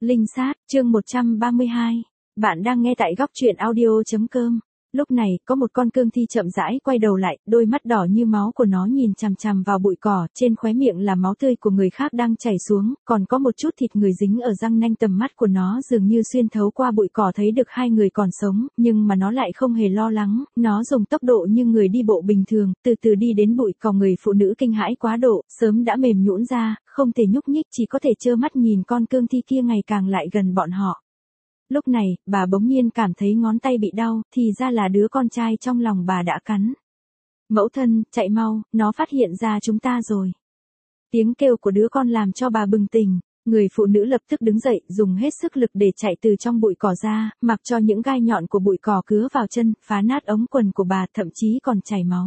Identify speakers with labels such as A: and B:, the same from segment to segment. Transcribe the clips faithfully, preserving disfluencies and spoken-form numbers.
A: Linh sát, chương một trăm ba mươi hai. Bạn đang nghe tại góc truyện audio chấm com. Lúc này, có một con cương thi chậm rãi quay đầu lại, đôi mắt đỏ như máu của nó nhìn chằm chằm vào bụi cỏ, trên khóe miệng là máu tươi của người khác đang chảy xuống, còn có một chút thịt người dính ở răng nanh. Tầm mắt của nó dường như xuyên thấu qua bụi cỏ thấy được hai người còn sống, nhưng mà nó lại không hề lo lắng, nó dùng tốc độ như người đi bộ bình thường, từ từ đi đến bụi cỏ. Người phụ nữ kinh hãi quá độ, sớm đã mềm nhũn ra, không thể nhúc nhích, chỉ có thể trơ mắt nhìn con cương thi kia ngày càng lại gần bọn họ. Lúc này, bà bỗng nhiên cảm thấy ngón tay bị đau, thì ra là đứa con trai trong lòng bà đã cắn. Mẫu thân, chạy mau, nó phát hiện ra chúng ta rồi. Tiếng kêu của đứa con làm cho bà bừng tỉnh, người phụ nữ lập tức đứng dậy, dùng hết sức lực để chạy từ trong bụi cỏ ra, mặc cho những gai nhọn của bụi cỏ cứa vào chân, phá nát ống quần của bà, thậm chí còn chảy máu.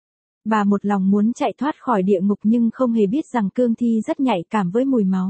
A: Bà một lòng muốn chạy thoát khỏi địa ngục nhưng không hề biết rằng cương thi rất nhạy cảm với mùi máu.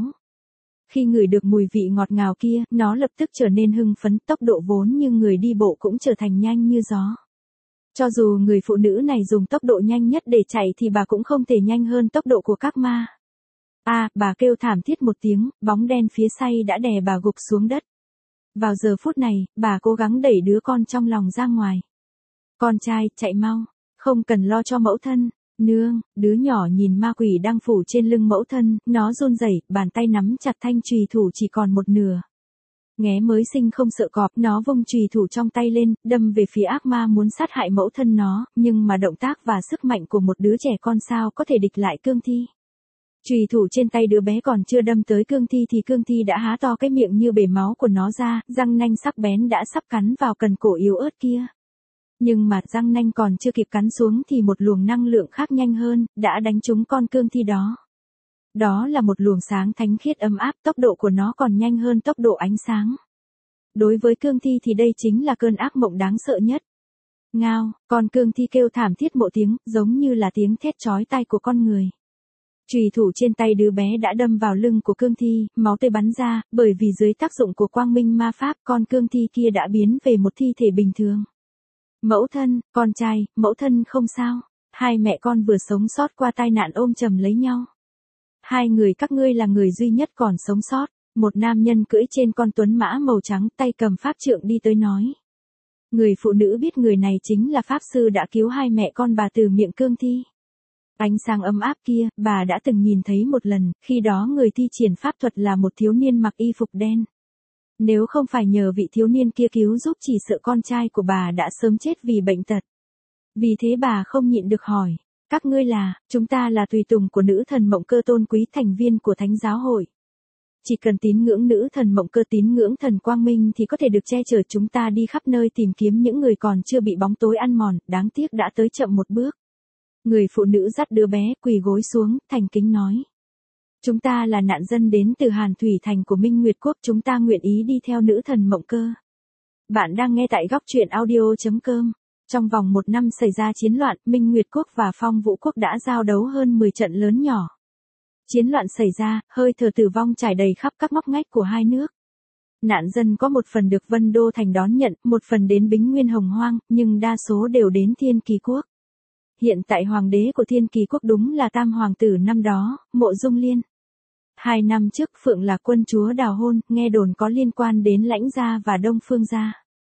A: Khi ngửi được mùi vị ngọt ngào kia, nó lập tức trở nên hưng phấn, tốc độ vốn như người đi bộ cũng trở thành nhanh như gió. Cho dù người phụ nữ này dùng tốc độ nhanh nhất để chạy thì bà cũng không thể nhanh hơn tốc độ của các ma. A, à, bà kêu thảm thiết một tiếng, bóng đen phía sau đã đè bà gục xuống đất. Vào giờ phút này, bà cố gắng đẩy đứa con trong lòng ra ngoài. Con trai, chạy mau, không cần lo cho mẫu thân. Nương, đứa nhỏ nhìn ma quỷ đang phủ trên lưng mẫu thân, nó run rẩy, bàn tay nắm chặt thanh chùy thủ chỉ còn một nửa. Nghé mới sinh không sợ cọp, nó vung chùy thủ trong tay lên, đâm về phía ác ma muốn sát hại mẫu thân nó, nhưng mà động tác và sức mạnh của một đứa trẻ con sao có thể địch lại cương thi. Chùy thủ trên tay đứa bé còn chưa đâm tới cương thi thì cương thi đã há to cái miệng như bể máu của nó ra, răng nanh sắc bén đã sắp cắn vào cần cổ yếu ớt kia. Nhưng mà răng nanh còn chưa kịp cắn xuống thì một luồng năng lượng khác nhanh hơn, đã đánh trúng con cương thi đó. Đó là một luồng sáng thánh khiết ấm áp, tốc độ của nó còn nhanh hơn tốc độ ánh sáng. Đối với cương thi thì đây chính là cơn ác mộng đáng sợ nhất. Ngao, con cương thi kêu thảm thiết một tiếng, giống như là tiếng thét chói tai của con người. Chùy thủ trên tay đứa bé đã đâm vào lưng của cương thi, máu tươi bắn ra, bởi vì dưới tác dụng của quang minh ma pháp, con cương thi kia đã biến về một thi thể bình thường. Mẫu thân, con trai, mẫu thân không sao. Hai mẹ con vừa sống sót qua tai nạn ôm chầm lấy nhau. Hai người các ngươi là người duy nhất còn sống sót. Một nam nhân cưỡi trên con tuấn mã màu trắng, tay cầm pháp trượng đi tới nói. Người phụ nữ biết người này chính là pháp sư đã cứu hai mẹ con bà từ miệng cương thi. Ánh sáng ấm áp kia, bà đã từng nhìn thấy một lần, khi đó người thi triển pháp thuật là một thiếu niên mặc y phục đen. Nếu không phải nhờ vị thiếu niên kia cứu giúp chỉ sợ con trai của bà đã sớm chết vì bệnh tật. Vì thế bà không nhịn được hỏi, các ngươi là, chúng ta là tùy tùng của nữ thần Mộng Cơ tôn quý, thành viên của Thánh giáo hội. Chỉ cần tín ngưỡng nữ thần Mộng Cơ, tín ngưỡng thần Quang Minh thì có thể được che chở. Chúng ta đi khắp nơi tìm kiếm những người còn chưa bị bóng tối ăn mòn, đáng tiếc đã tới chậm một bước. Người phụ nữ dắt đứa bé quỳ gối xuống, thành kính nói. Chúng ta là nạn dân đến từ Hàn Thủy Thành của Minh Nguyệt Quốc, chúng ta nguyện ý đi theo nữ thần Mộng Cơ. Bạn đang nghe tại góc truyện audio chấm com. Trong vòng một năm xảy ra chiến loạn, Minh Nguyệt Quốc và Phong Vũ Quốc đã giao đấu hơn mười trận lớn nhỏ. Chiến loạn xảy ra, hơi thở tử vong trải đầy khắp các ngóc ngách của hai nước. Nạn dân có một phần được Vân Đô Thành đón nhận, một phần đến Bính Nguyên Hồng Hoang, nhưng đa số đều đến Thiên Kỳ Quốc. Hiện tại hoàng đế của Thiên Kỳ Quốc đúng là tam hoàng tử năm đó, Mộ Dung Liên. Hai năm trước Phượng là quân chúa đào hôn, nghe đồn có liên quan đến Lãnh gia và Đông Phương gia.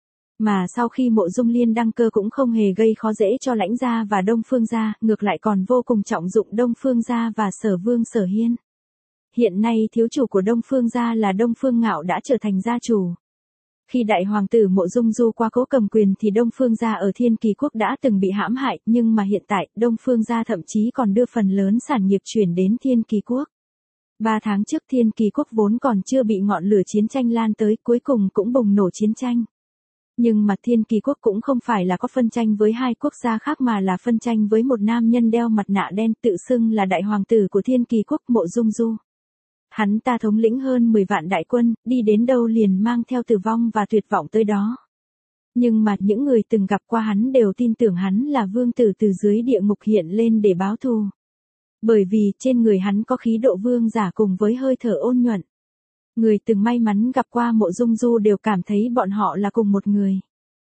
A: Mà sau khi Mộ Dung Liên đăng cơ cũng không hề gây khó dễ cho Lãnh gia và Đông Phương gia, ngược lại còn vô cùng trọng dụng Đông Phương gia và Sở Vương Sở Hiên. Hiện nay thiếu chủ của Đông Phương gia là Đông Phương Ngạo đã trở thành gia chủ. Khi đại hoàng tử Mộ Dung Du qua cố cầm quyền thì Đông Phương gia ở Thiên Kỳ Quốc đã từng bị hãm hại, nhưng mà hiện tại Đông Phương gia thậm chí còn đưa phần lớn sản nghiệp chuyển đến Thiên Kỳ Quốc. Ba tháng trước Thiên Kỳ Quốc vốn còn chưa bị ngọn lửa chiến tranh lan tới, cuối cùng cũng bùng nổ chiến tranh. Nhưng mà Thiên Kỳ Quốc cũng không phải là có phân tranh với hai quốc gia khác mà là phân tranh với một nam nhân đeo mặt nạ đen tự xưng là đại hoàng tử của Thiên Kỳ Quốc, Mộ Dung Du. Hắn ta thống lĩnh hơn mười vạn đại quân, đi đến đâu liền mang theo tử vong và tuyệt vọng tới đó. Nhưng mà những người từng gặp qua hắn đều tin tưởng hắn là vương tử từ dưới địa ngục hiện lên để báo thù. Bởi vì trên người hắn có khí độ vương giả cùng với hơi thở ôn nhuận. Người từng may mắn gặp qua Mộ Dung Du đều cảm thấy bọn họ là cùng một người.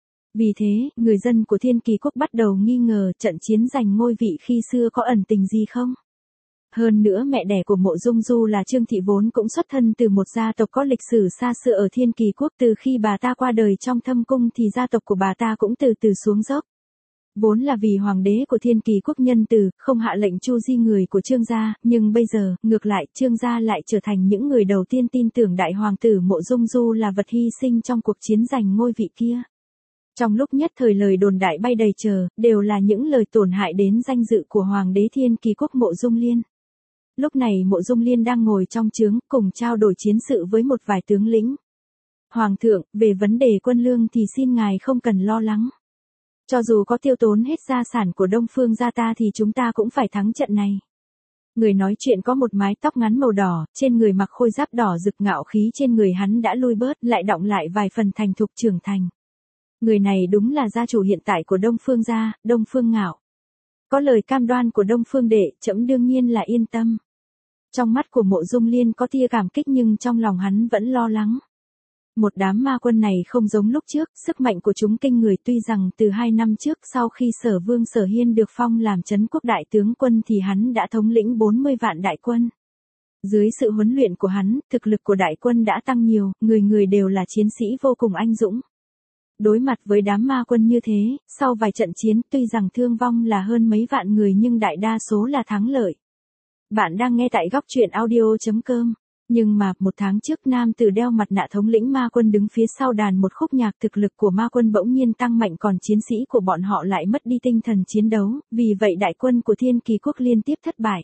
A: Vì thế, người dân của Thiên Kỳ Quốc bắt đầu nghi ngờ trận chiến giành ngôi vị khi xưa có ẩn tình gì không? Hơn nữa mẹ đẻ của Mộ Dung Du là Trương Thị vốn cũng xuất thân từ một gia tộc có lịch sử xa xưa ở Thiên Kỳ Quốc, từ khi bà ta qua đời trong thâm cung thì gia tộc của bà ta cũng từ từ xuống dốc. Vốn là vì hoàng đế của Thiên Kỳ Quốc nhân từ, không hạ lệnh chu di người của Trương gia, nhưng bây giờ, ngược lại, Trương gia lại trở thành những người đầu tiên tin tưởng đại hoàng tử Mộ Dung Du là vật hy sinh trong cuộc chiến giành ngôi vị kia. Trong lúc nhất thời lời đồn đại bay đầy trời, đều là những lời tổn hại đến danh dự của hoàng đế Thiên Kỳ Quốc Mộ Dung Liên. Lúc này Mộ Dung Liên đang ngồi trong trướng, cùng trao đổi chiến sự với một vài tướng lĩnh. Hoàng thượng, về vấn đề quân lương thì xin ngài không cần lo lắng. Cho dù có tiêu tốn hết gia sản của Đông Phương gia ta thì chúng ta cũng phải thắng trận này. Người nói chuyện có một mái tóc ngắn màu đỏ, trên người mặc khôi giáp đỏ rực, ngạo khí trên người hắn đã lui bớt, lại đọng lại vài phần thành thục trưởng thành. Người này đúng là gia chủ hiện tại của Đông Phương gia, Đông Phương Ngạo. Có lời cam đoan của Đông Phương đệ, trẫm đương nhiên là yên tâm. Trong mắt của Mộ Dung Liên có tia cảm kích nhưng trong lòng hắn vẫn lo lắng. Một đám ma quân này không giống lúc trước, sức mạnh của chúng kinh người, tuy rằng từ hai năm trước sau khi Sở Vương Sở Hiên được phong làm trấn quốc đại tướng quân thì hắn đã thống lĩnh bốn mươi vạn đại quân. Dưới sự huấn luyện của hắn, thực lực của đại quân đã tăng nhiều, người người đều là chiến sĩ vô cùng anh dũng. Đối mặt với đám ma quân như thế, sau vài trận chiến tuy rằng thương vong là hơn mấy vạn người nhưng đại đa số là thắng lợi. Bạn đang nghe tại góc truyện audio chấm com. Nhưng mà, một tháng trước nam tử đeo mặt nạ thống lĩnh ma quân đứng phía sau đàn một khúc nhạc, thực lực của ma quân bỗng nhiên tăng mạnh còn chiến sĩ của bọn họ lại mất đi tinh thần chiến đấu, vì vậy đại quân của Thiên Kỳ Quốc liên tiếp thất bại.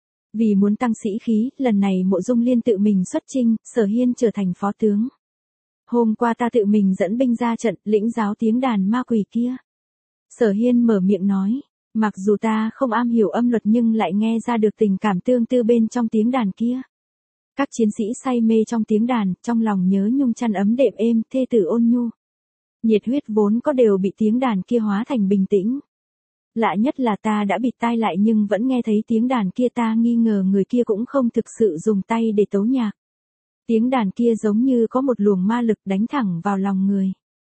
A: Vì muốn tăng sĩ khí, lần này Mộ Dung Liên tự mình xuất chinh, Sở Hiên trở thành phó tướng. Hôm qua ta tự mình dẫn binh ra trận, lĩnh giáo tiếng đàn ma quỷ kia. Sở Hiên mở miệng nói, mặc dù ta không am hiểu âm luật nhưng lại nghe ra được tình cảm tương tư bên trong tiếng đàn kia. Các chiến sĩ say mê trong tiếng đàn, trong lòng nhớ nhung chăn ấm đệm êm, thê tử ôn nhu. Nhiệt huyết vốn có đều bị tiếng đàn kia hóa thành bình tĩnh. Lạ nhất là ta đã bịt tai lại nhưng vẫn nghe thấy tiếng đàn kia, ta nghi ngờ người kia cũng không thực sự dùng tay để tấu nhạc. Tiếng đàn kia giống như có một luồng ma lực đánh thẳng vào lòng người.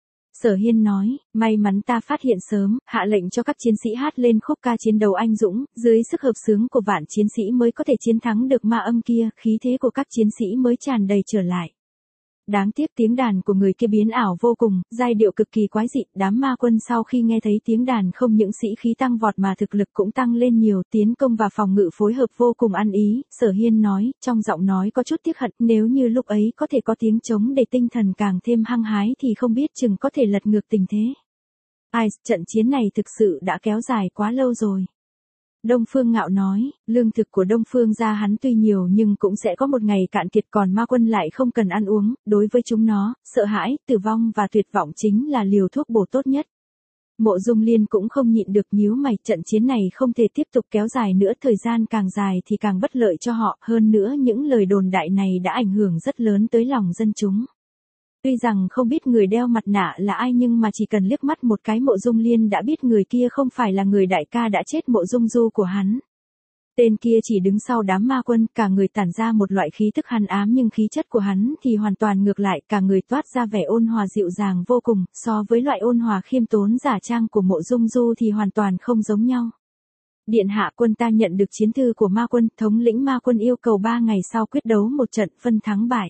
A: Sở Hiên nói, may mắn ta phát hiện sớm, hạ lệnh cho các chiến sĩ hát lên khúc ca chiến đấu anh dũng, dưới sức hợp xướng của vạn chiến sĩ mới có thể chiến thắng được ma âm kia, khí thế của các chiến sĩ mới tràn đầy trở lại. Đáng tiếc tiếng đàn của người kia biến ảo vô cùng, giai điệu cực kỳ quái dị, đám ma quân sau khi nghe thấy tiếng đàn không những sĩ khí tăng vọt mà thực lực cũng tăng lên nhiều, tiến công và phòng ngự phối hợp vô cùng ăn ý. Sở Hiên nói, trong giọng nói có chút tiếc hận, nếu như lúc ấy có thể có tiếng trống để tinh thần càng thêm hăng hái thì không biết chừng có thể lật ngược tình thế. Ai, trận chiến này thực sự đã kéo dài quá lâu rồi. Đông Phương Ngạo nói, lương thực của Đông Phương gia hắn tuy nhiều nhưng cũng sẽ có một ngày cạn kiệt, còn ma quân lại không cần ăn uống, đối với chúng nó, sợ hãi, tử vong và tuyệt vọng chính là liều thuốc bổ tốt nhất. Mộ Dung Liên cũng không nhịn được nhíu mày, trận chiến này không thể tiếp tục kéo dài nữa, thời gian càng dài thì càng bất lợi cho họ, hơn nữa những lời đồn đại này đã ảnh hưởng rất lớn tới lòng dân chúng. Tuy rằng không biết người đeo mặt nạ là ai nhưng mà chỉ cần liếc mắt một cái Mộ Dung Liên đã biết người kia không phải là người đại ca đã chết Mộ Dung Du của hắn. Tên kia chỉ đứng sau đám ma quân, cả người tản ra một loại khí tức hàn ám nhưng khí chất của hắn thì hoàn toàn ngược lại, cả người toát ra vẻ ôn hòa dịu dàng vô cùng, so với loại ôn hòa khiêm tốn giả trang của Mộ Dung Du thì hoàn toàn không giống nhau. Điện hạ, quân ta nhận được chiến thư của ma quân, thống lĩnh ma quân yêu cầu ba ngày sau quyết đấu một trận phân thắng bại.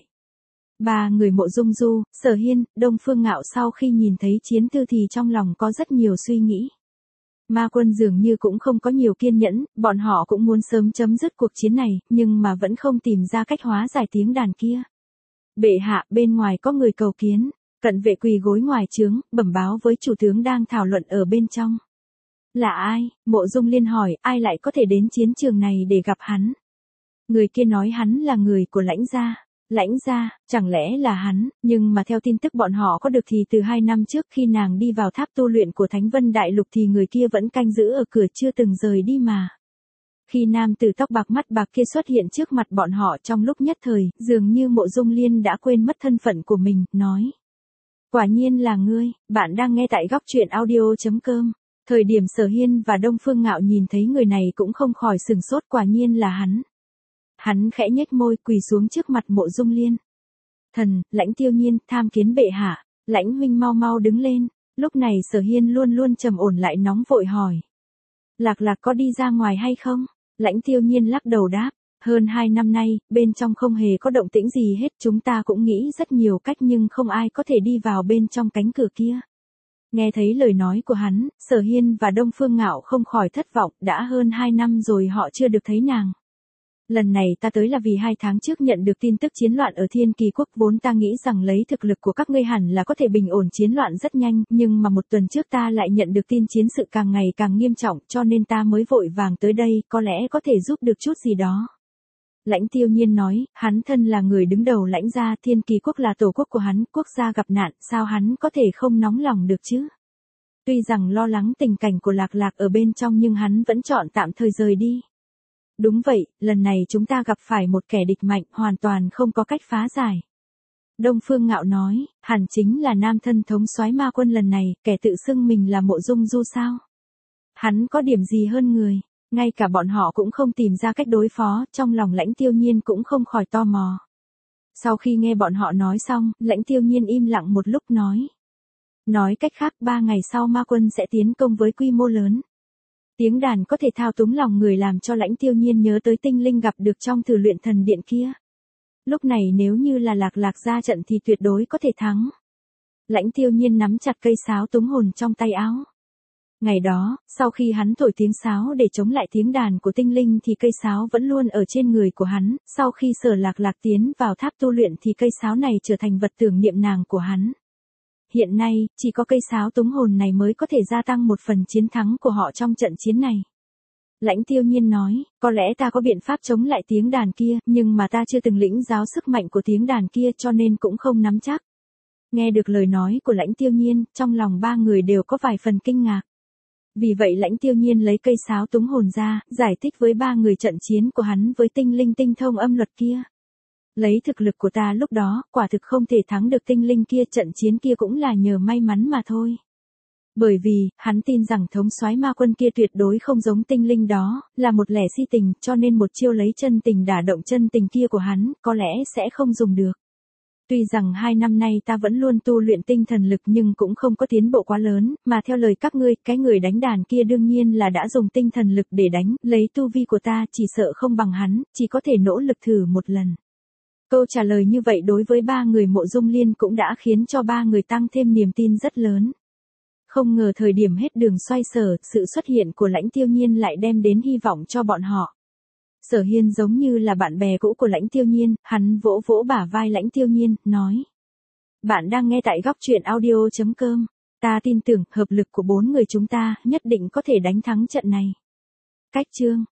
A: Ba người Mộ Dung Du, Sở Hiên, Đông Phương Ngạo sau khi nhìn thấy chiến thư thì trong lòng có rất nhiều suy nghĩ. Ma quân dường như cũng không có nhiều kiên nhẫn, bọn họ cũng muốn sớm chấm dứt cuộc chiến này, nhưng mà vẫn không tìm ra cách hóa giải tiếng đàn kia. Bệ hạ, bên ngoài có người cầu kiến, cận vệ quỳ gối ngoài trướng, bẩm báo với chủ tướng đang thảo luận ở bên trong. Là ai? Mộ Dung Liên hỏi, ai lại có thể đến chiến trường này để gặp hắn? Người kia nói hắn là người của Lãnh gia. Lãnh gia, chẳng lẽ là hắn, nhưng mà theo tin tức bọn họ có được thì từ hai năm trước khi nàng đi vào tháp tu luyện của Thánh Vân Đại Lục thì người kia vẫn canh giữ ở cửa chưa từng rời đi mà. Khi nam tử tóc bạc mắt bạc kia xuất hiện trước mặt bọn họ trong lúc nhất thời, dường như Mộ Dung Liên đã quên mất thân phận của mình, nói. Quả nhiên là ngươi, bạn đang nghe tại góc truyện audio chấm com. Thời điểm Sở Hiên và Đông Phương Ngạo nhìn thấy người này cũng không khỏi sừng sốt, quả nhiên là hắn. Hắn khẽ nhếch môi quỳ xuống trước mặt Mộ Dung Liên. Thần, Lãnh Tiêu Nhiên, tham kiến bệ hạ, Lãnh huynh mau mau đứng lên. Lúc này Sở Hiên luôn luôn trầm ổn lại nóng vội hỏi. Lạc Lạc có đi ra ngoài hay không? Lãnh Tiêu Nhiên lắc đầu đáp, hơn hai năm nay, bên trong không hề có động tĩnh gì hết, chúng ta cũng nghĩ rất nhiều cách nhưng không ai có thể đi vào bên trong cánh cửa kia. Nghe thấy lời nói của hắn, Sở Hiên và Đông Phương Ngạo không khỏi thất vọng, đã hơn hai năm rồi họ chưa được thấy nàng. Lần này ta tới là vì hai tháng trước nhận được tin tức chiến loạn ở Thiên Kỳ Quốc, vốn ta nghĩ rằng lấy thực lực của các ngươi hẳn là có thể bình ổn chiến loạn rất nhanh, nhưng mà một tuần trước ta lại nhận được tin chiến sự càng ngày càng nghiêm trọng, cho nên ta mới vội vàng tới đây, có lẽ có thể giúp được chút gì đó. Lãnh Tiêu Nhiên nói, hắn thân là người đứng đầu Lãnh gia, Thiên Kỳ Quốc là tổ quốc của hắn, quốc gia gặp nạn, sao hắn có thể không nóng lòng được chứ? Tuy rằng lo lắng tình cảnh của Lạc Lạc ở bên trong nhưng hắn vẫn chọn tạm thời rời đi. Đúng vậy, lần này chúng ta gặp phải một kẻ địch mạnh, hoàn toàn không có cách phá giải. Đông Phương Ngạo nói, hẳn chính là nam thân thống soái ma quân lần này, kẻ tự xưng mình là Mộ Dung Du sao? Hắn có điểm gì hơn người? Ngay cả bọn họ cũng không tìm ra cách đối phó, trong lòng Lãnh Tiêu Nhiên cũng không khỏi tò mò. Sau khi nghe bọn họ nói xong, Lãnh Tiêu Nhiên im lặng một lúc nói. Nói cách khác, ba ngày sau ma quân sẽ tiến công với quy mô lớn. Tiếng đàn có thể thao túng lòng người làm cho Lãnh Tiêu Nhiên nhớ tới tinh linh gặp được trong thử luyện thần điện kia. Lúc này nếu như là Lạc Lạc ra trận thì tuyệt đối có thể thắng. Lãnh Tiêu Nhiên nắm chặt cây sáo túng hồn trong tay áo. Ngày đó, sau khi hắn thổi tiếng sáo để chống lại tiếng đàn của tinh linh thì cây sáo vẫn luôn ở trên người của hắn, sau khi Sở Lạc Lạc tiến vào tháp tu luyện thì cây sáo này trở thành vật tưởng niệm nàng của hắn. Hiện nay, chỉ có cây sáo túng hồn này mới có thể gia tăng một phần chiến thắng của họ trong trận chiến này. Lãnh Tiêu Nhiên nói, có lẽ ta có biện pháp chống lại tiếng đàn kia, nhưng mà ta chưa từng lĩnh giáo sức mạnh của tiếng đàn kia cho nên cũng không nắm chắc. Nghe được lời nói của Lãnh Tiêu Nhiên, trong lòng ba người đều có vài phần kinh ngạc. Vì vậy Lãnh Tiêu Nhiên lấy cây sáo túng hồn ra, giải thích với ba người trận chiến của hắn với tinh linh tinh thông âm luật kia. Lấy thực lực của ta lúc đó, quả thực không thể thắng được tinh linh kia, trận chiến kia cũng là nhờ may mắn mà thôi. Bởi vì, hắn tin rằng thống soái ma quân kia tuyệt đối không giống tinh linh đó, là một lẻ si tình, cho nên một chiêu lấy chân tình đả động chân tình kia của hắn, có lẽ sẽ không dùng được. Tuy rằng hai năm nay ta vẫn luôn tu luyện tinh thần lực nhưng cũng không có tiến bộ quá lớn, mà theo lời các ngươi, cái người đánh đàn kia đương nhiên là đã dùng tinh thần lực để đánh, lấy tu vi của ta chỉ sợ không bằng hắn, chỉ có thể nỗ lực thử một lần. Câu trả lời như vậy đối với ba người Mộ Dung Liên cũng đã khiến cho ba người tăng thêm niềm tin rất lớn. Không ngờ thời điểm hết đường xoay sở, sự xuất hiện của Lãnh Tiêu Nhiên lại đem đến hy vọng cho bọn họ. Sở Hiên giống như là bạn bè cũ của Lãnh Tiêu Nhiên, hắn vỗ vỗ bả vai Lãnh Tiêu Nhiên, nói. Bạn đang nghe tại góc truyện audio chấm com. Ta tin tưởng, hợp lực của bốn người chúng ta, nhất định có thể đánh thắng trận này. Cách chương.